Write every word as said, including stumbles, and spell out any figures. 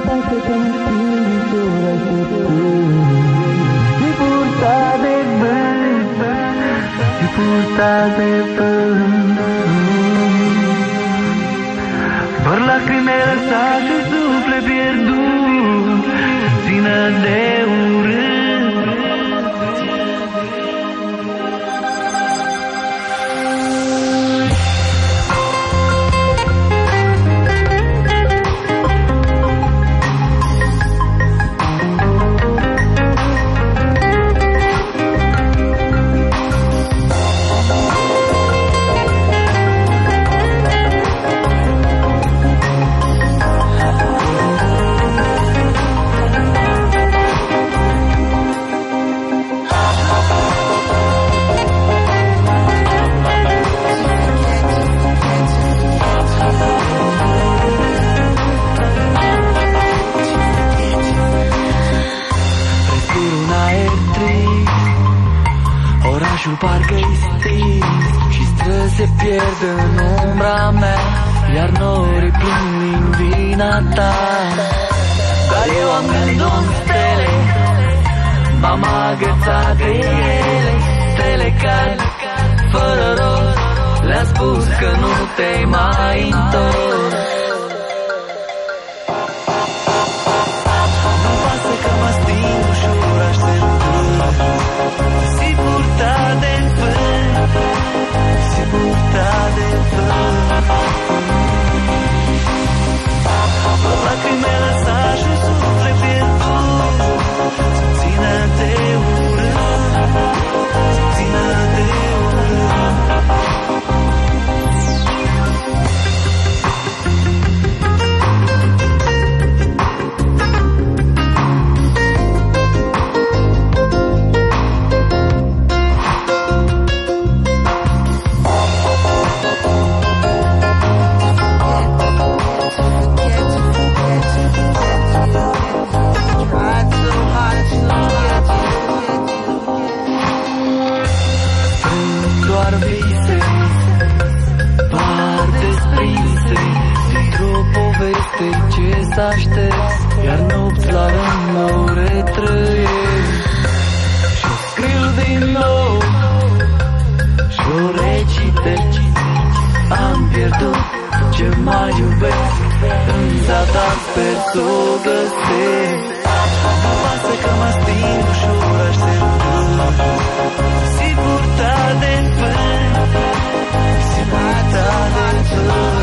pasă că mă stinguri așteptând. Și purta de vânt, și purta de vânt. Doar lacrimele lăsat și suflet pierdut, țină de urât. Orașul parcă-i stins și străzi se pierd în umbra mea, iar norii plâng din vina ta. Dar eu am gândul în stele, m-am agățat de ele, stele care, fără rost, le-a spus că nu te-ai mai întors. Nu pasă că mă sting ușor așteptând, si purta de vânt, si purta de vânt. Lacrimele lăsat și suflet pierdut, țină de urât, țină de urât. Doar vise, par desprinse dintr-o poveste ce s-a șters, iar nopți la rând nou retrăiesc. Și-o scriu din nou, și-o recitesc. Am pierdut ce mai iubesc, în zadar sper s-o găsesc. Nu pasă că mă sting ușor așteptând, si purta de vânt, si purta de vânt.